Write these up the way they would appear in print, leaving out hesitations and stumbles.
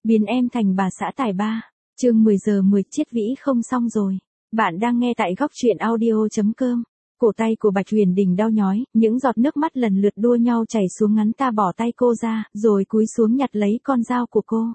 Biến em thành bà xã tài ba. Chương 10 giờ 10 Chiết Vĩ không xong rồi. Bạn đang nghe tại góc truyện audio.com. Cổ tay của Bạch Huyền Đình đau nhói, những giọt nước mắt lần lượt đua nhau chảy xuống ngắn ta bỏ tay cô ra, rồi cúi xuống nhặt lấy con dao của cô.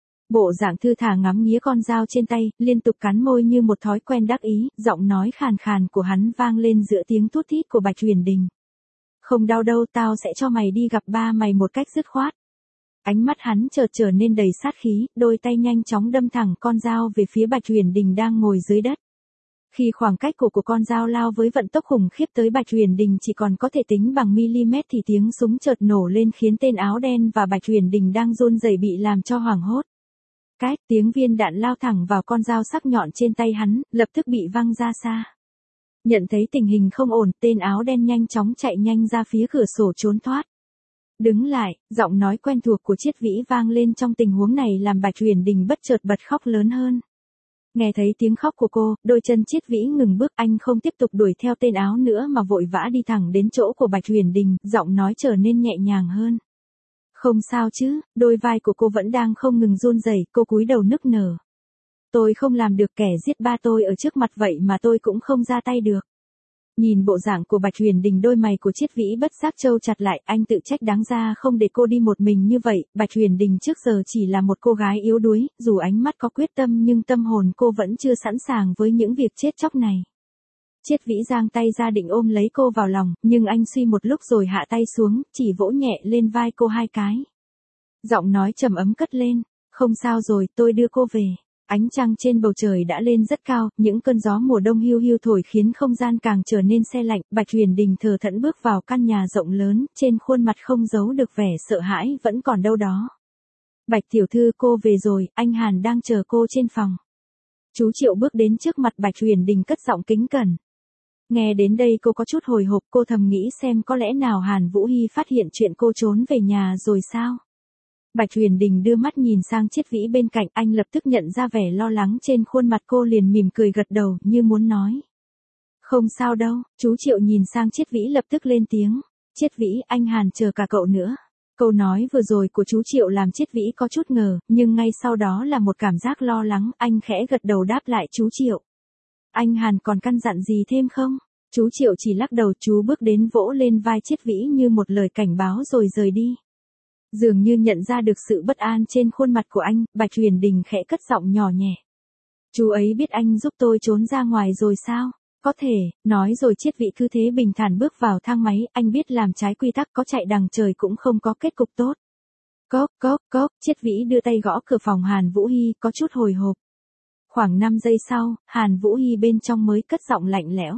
Bộ dạng thư thả ngắm nghía con dao trên tay, liên tục cắn môi như một thói quen đắc ý, giọng nói khàn khàn của hắn vang lên giữa tiếng thút thít của Bạch Huyền Đình. Không đau đâu, tao sẽ cho mày đi gặp ba mày một cách dứt khoát. Ánh mắt hắn chợt trở nên đầy sát khí, đôi tay nhanh chóng đâm thẳng con dao về phía Bạch Huyền Đình đang ngồi dưới đất. Khi khoảng cách cổ của con dao lao với vận tốc khủng khiếp tới Bạch Huyền Đình chỉ còn có thể tính bằng mm thì tiếng súng chợt nổ lên khiến tên áo đen và Bạch Huyền Đình đang run rẩy bị làm cho hoảng hốt. Cái tiếng viên đạn lao thẳng vào con dao sắc nhọn trên tay hắn, lập tức bị văng ra xa. Nhận thấy tình hình không ổn, tên áo đen nhanh chóng chạy nhanh ra phía cửa sổ trốn thoát. Đứng lại, giọng nói quen thuộc của Chiết Vĩ vang lên trong tình huống này làm Bạch Huyền Đình bất chợt bật khóc lớn hơn. Nghe thấy tiếng khóc của cô, đôi chân Chiết Vĩ ngừng bước, anh không tiếp tục đuổi theo tên áo nữa mà vội vã đi thẳng đến chỗ của Bạch Huyền Đình, giọng nói trở nên nhẹ nhàng hơn. Không sao chứ, đôi vai của cô vẫn đang không ngừng run rẩy, cô cúi đầu nức nở. Tôi không làm được, kẻ giết ba tôi ở trước mặt vậy mà tôi cũng không ra tay được. Nhìn bộ dạng của Bạch Huyền Đình, đôi mày của Chiết Vĩ bất giác trâu chặt lại, anh tự trách đáng ra không để cô đi một mình như vậy. Bạch Huyền Đình trước giờ chỉ là một cô gái yếu đuối, dù ánh mắt có quyết tâm nhưng tâm hồn cô vẫn chưa sẵn sàng với những việc chết chóc này. Chiết Vĩ giang tay ra định ôm lấy cô vào lòng, nhưng anh suy một lúc rồi hạ tay xuống, chỉ vỗ nhẹ lên vai cô 2 cái. Giọng nói trầm ấm cất lên, không sao rồi, tôi đưa cô về. Ánh trăng trên bầu trời đã lên rất cao, những cơn gió mùa đông hiu hiu thổi khiến không gian càng trở nên se lạnh. Bạch Huyền Đình thờ thẫn bước vào căn nhà rộng lớn, trên khuôn mặt không giấu được vẻ sợ hãi vẫn còn đâu đó. Bạch tiểu thư, cô về rồi, anh Hàn đang chờ cô trên phòng. Chú Triệu bước đến trước mặt Bạch Huyền Đình cất giọng kính cẩn. Nghe đến đây cô có chút hồi hộp, cô thầm nghĩ xem có lẽ nào Hàn Vũ Hy phát hiện chuyện cô trốn về nhà rồi sao? Bạch Huyền Đình đưa mắt nhìn sang Chiết Vĩ bên cạnh, anh lập tức nhận ra vẻ lo lắng trên khuôn mặt cô, liền mỉm cười gật đầu như muốn nói. Không sao đâu. Chú Triệu nhìn sang Chiết Vĩ lập tức lên tiếng. Chiết Vĩ, anh Hàn chờ cả cậu nữa. Câu nói vừa rồi của chú Triệu làm Chiết Vĩ có chút ngờ, nhưng ngay sau đó là một cảm giác lo lắng, anh khẽ gật đầu đáp lại chú Triệu. Anh Hàn còn căn dặn gì thêm không? Chú Triệu chỉ lắc đầu, chú bước đến vỗ lên vai Chiết Vĩ như một lời cảnh báo rồi rời đi. Dường như nhận ra được sự bất an trên khuôn mặt của anh, Bạch Huyền Đình khẽ cất giọng nhỏ nhẹ. Chú ấy biết anh giúp tôi trốn ra ngoài rồi sao? Có thể, nói rồi Chiết Vĩ cứ thế bình thản bước vào thang máy, anh biết làm trái quy tắc, có chạy đằng trời cũng không có kết cục tốt. Cốc, cốc, cốc, Chiết Vĩ đưa tay gõ cửa phòng Hàn Vũ Hy, có chút hồi hộp. Khoảng 5 giây sau, Hàn Vũ Hy bên trong mới cất giọng lạnh lẽo.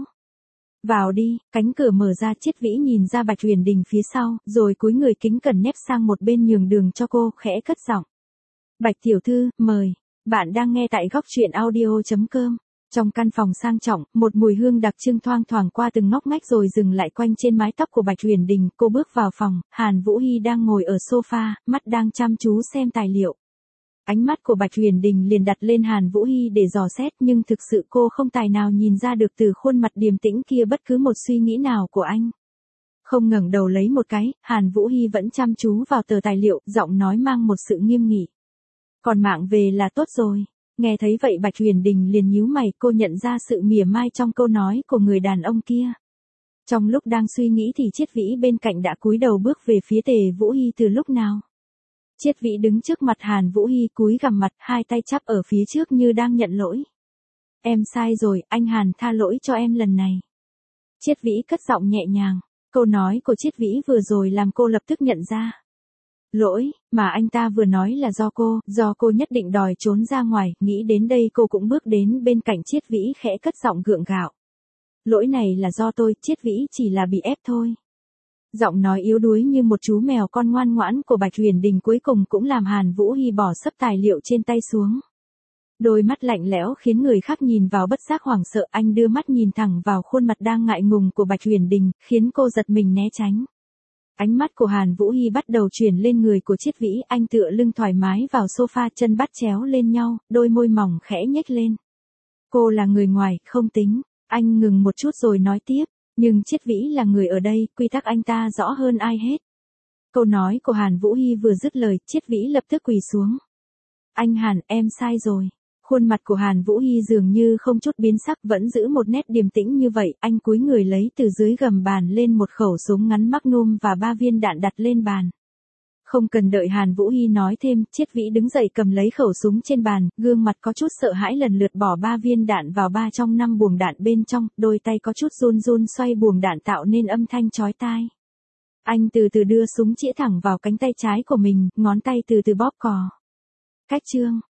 Vào đi. Cánh cửa mở ra, Chiết Vĩ nhìn ra Bạch Huyền Đình phía sau, rồi cúi người kính cẩn nép sang một bên nhường đường cho cô, khẽ cất giọng. Bạch tiểu thư, mời. Bạn đang nghe tại góc truyện audio.com. Trong căn phòng sang trọng, một mùi hương đặc trưng thoang thoảng qua từng ngóc ngách rồi dừng lại quanh trên mái tóc của Bạch Huyền Đình. Cô bước vào phòng, Hàn Vũ Hy đang ngồi ở sofa, mắt đang chăm chú xem tài liệu. Ánh mắt của Bạch Huyền Đình liền đặt lên Hàn Vũ Hy để dò xét, nhưng thực sự cô không tài nào nhìn ra được từ khuôn mặt điềm tĩnh kia bất cứ một suy nghĩ nào của anh. Không ngẩng đầu lấy một cái, Hàn Vũ Hy vẫn chăm chú vào tờ tài liệu, giọng nói mang một sự nghiêm nghị. Còn mạng về là tốt rồi. Nghe thấy vậy Bạch Huyền Đình liền nhíu mày, cô nhận ra sự mỉa mai trong câu nói của người đàn ông kia. Trong lúc đang suy nghĩ thì Chiết Vĩ bên cạnh đã cúi đầu bước về phía Tề Vũ Hy từ lúc nào. Chiết Vĩ đứng trước mặt Hàn Vũ Hy cúi gằm mặt, 2 tay chắp ở phía trước như đang nhận lỗi. Em sai rồi, anh Hàn tha lỗi cho em lần này. Chiết Vĩ cất giọng nhẹ nhàng, câu nói của Chiết Vĩ vừa rồi làm cô lập tức nhận ra. Lỗi, mà anh ta vừa nói là do cô nhất định đòi trốn ra ngoài, nghĩ đến đây cô cũng bước đến bên cạnh Chiết Vĩ khẽ cất giọng gượng gạo. Lỗi này là do tôi, Chiết Vĩ chỉ là bị ép thôi. Giọng nói yếu đuối như một chú mèo con ngoan ngoãn của Bạch Huyền Đình cuối cùng cũng làm Hàn Vũ Hy bỏ sấp tài liệu trên tay xuống. Đôi mắt lạnh lẽo khiến người khác nhìn vào bất giác hoảng sợ, anh đưa mắt nhìn thẳng vào khuôn mặt đang ngại ngùng của Bạch Huyền Đình, khiến cô giật mình né tránh. Ánh mắt của Hàn Vũ Hy bắt đầu chuyển lên người của Chiết Vĩ, anh tựa lưng thoải mái vào sofa, chân bắt chéo lên nhau, đôi môi mỏng khẽ nhếch lên. Cô là người ngoài, không tính. Anh ngừng một chút rồi nói tiếp. Nhưng Chiết Vĩ là người ở đây, quy tắc anh ta rõ hơn ai hết. Câu nói của Hàn Vũ Hy vừa dứt lời, Chiết Vĩ lập tức quỳ xuống. Anh Hàn, em sai rồi. Khuôn mặt của Hàn Vũ Hy dường như không chút biến sắc, vẫn giữ một nét điềm tĩnh như vậy, anh cúi người lấy từ dưới gầm bàn lên một khẩu súng ngắn Magnum và 3 viên đạn đặt lên bàn. Không cần đợi Hàn Vũ Hy nói thêm, Chiết Vĩ đứng dậy cầm lấy khẩu súng trên bàn, gương mặt có chút sợ hãi lần lượt bỏ 3 viên đạn vào 3 trong 5 buồng đạn bên trong, đôi tay có chút run run xoay buồng đạn tạo nên âm thanh chói tai. Anh từ từ đưa súng chĩa thẳng vào cánh tay trái của mình, ngón tay từ từ bóp cò. Cách chương